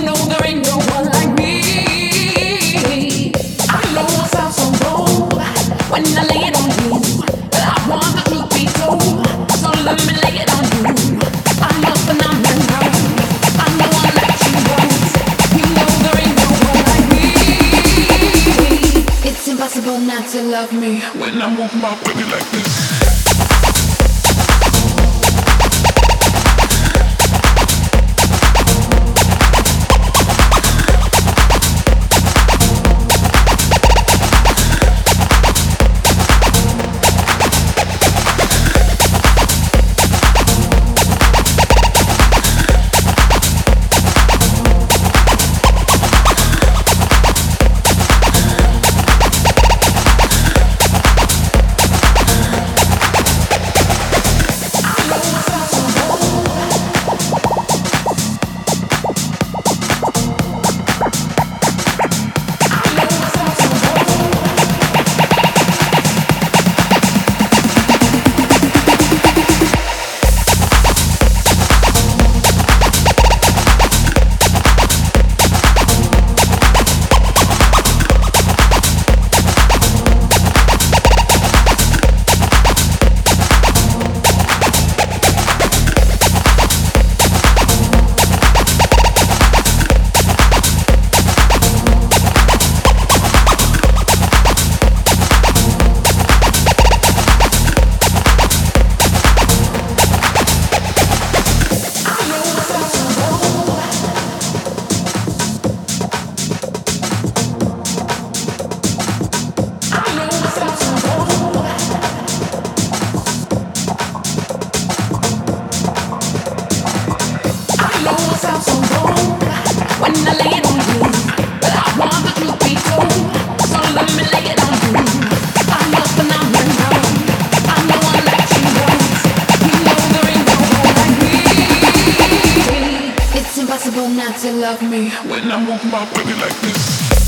know there ain't no one like me. I know it sounds so wrong when I lay it on you, but I want the truth be told, so let me lay it on you. I'm a phenomenon. I'm the one that you want. You know there ain't no one like me. It's impossible not to love me when I move my body like this. Impossible not to love me when I move my body like this.